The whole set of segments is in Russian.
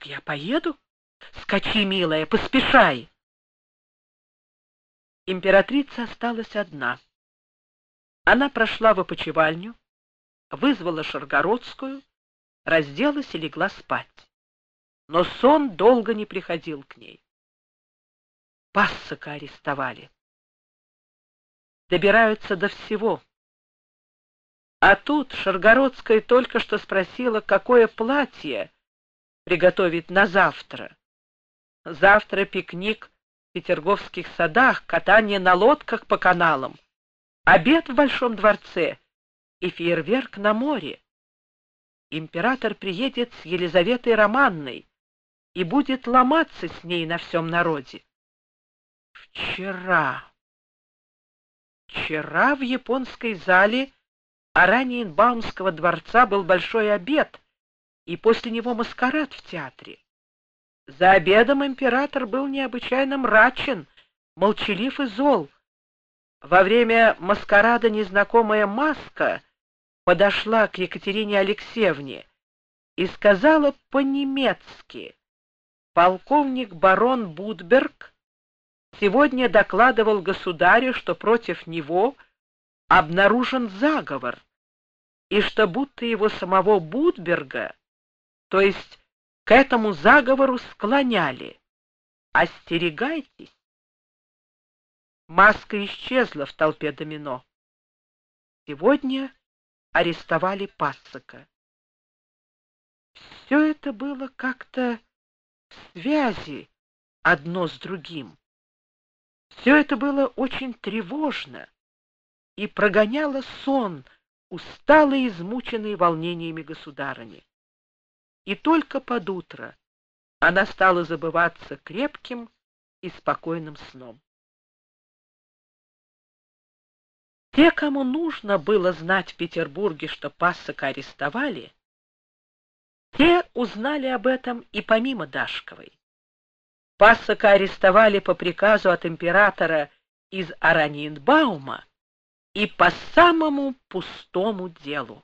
Так я поеду? Скачи, милая, поспешай. Императрица осталась одна. Она прошла в опочивальню, вызвала Шаргородскую, разделась и легла спать. Но сон долго не приходил к ней. Пассака арестовали. Добираются до всего. А тут Шаргородская только что спросила, какое платье приготовить на завтра. Завтра пикник в Петерговских садах, катание на лодках по каналам, обед в Большом дворце и фейерверк на море. Император приедет с Елизаветой Романной и будет ломаться с ней на всем народе. Вчера в японской зале Ораниенбаумского дворца был большой обед, и после него маскарад в театре. За обедом император был необычайно мрачен, молчалив и зол. Во время маскарада незнакомая маска подошла к Екатерине Алексеевне и сказала по-немецки: «Полковник барон Будберг сегодня докладывал государю, что против него обнаружен заговор, и что будто его самого Будберга, то есть к этому заговору склоняли. Остерегайтесь». Маска исчезла в толпе домино. Сегодня арестовали Пассака. Все это было как-то в связи одно с другим. Все это было очень тревожно и прогоняло сон, усталый и измученный волнениями государыни. И только под утро она стала забываться крепким и спокойным сном. Те, кому нужно было знать в Петербурге, что Пассака арестовали, те узнали об этом и помимо Дашковой. Пассака арестовали по приказу от императора из Ораниенбаума и по самому пустому делу.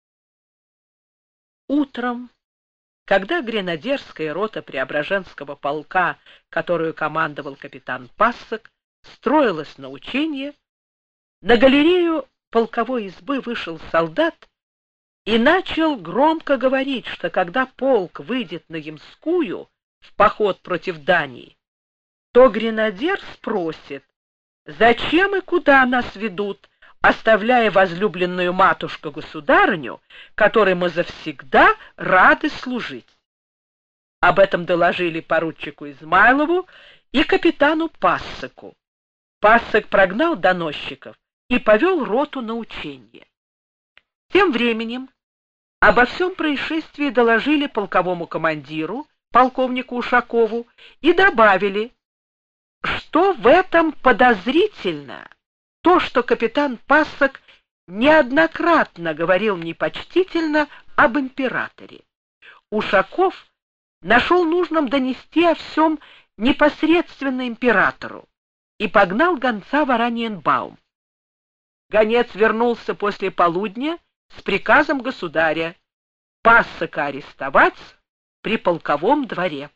Утром, когда гренадерская рота Преображенского полка, которую командовал капитан Пассак, строилась на учение, на галерею полковой избы вышел солдат и начал громко говорить, что когда полк выйдет на Ямскую в поход против Дании, то гренадер спросит, зачем и куда нас ведут, оставляя возлюбленную матушку-государыню, которой мы завсегда рады служить. Об этом доложили поручику Измайлову и капитану Пассаку. Пассак прогнал доносчиков и повел роту на учение. Тем временем обо всем происшествии доложили полковому командиру, полковнику Ушакову, и добавили, что в этом подозрительно то, что капитан Пассак неоднократно говорил непочтительно об императоре. Ушаков нашел нужным донести о всем непосредственно императору и погнал гонца в Ораниенбаум. Гонец вернулся после полудня с приказом государя Пассака арестовать при полковом дворе.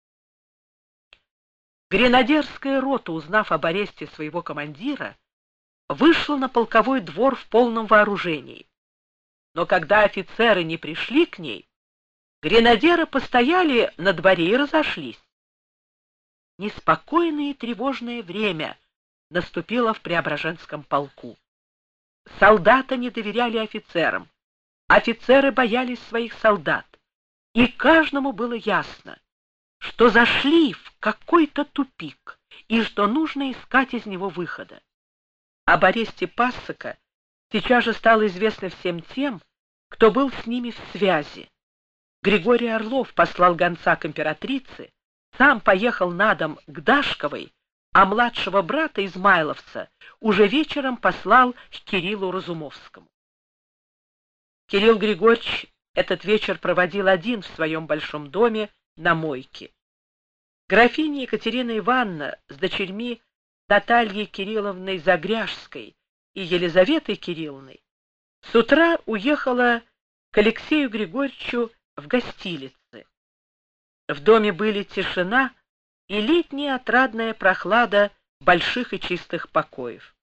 Гренадерская рота, узнав об аресте своего командира, вышла на полковой двор в полном вооружении. Но когда офицеры не пришли к ней, гренадеры постояли на дворе и разошлись. Неспокойное и тревожное время наступило в Преображенском полку. Солдаты не доверяли офицерам, офицеры боялись своих солдат, и каждому было ясно, что зашли в какой-то тупик и что нужно искать из него выхода. Об аресте Пассака сейчас же стало известно всем тем, кто был с ними в связи. Григорий Орлов послал гонца к императрице, сам поехал на дом к Дашковой, а младшего брата Измайловца уже вечером послал к Кириллу Разумовскому. Кирилл Григорьевич этот вечер проводил один в своем большом доме на мойке. Графиня Екатерина Ивановна с дочерьми Натальей Кирилловной Загряжской и Елизаветой Кирилловной с утра уехала к Алексею Григорьевичу в гостилице. В доме были тишина и летняя отрадная прохлада больших и чистых покоев.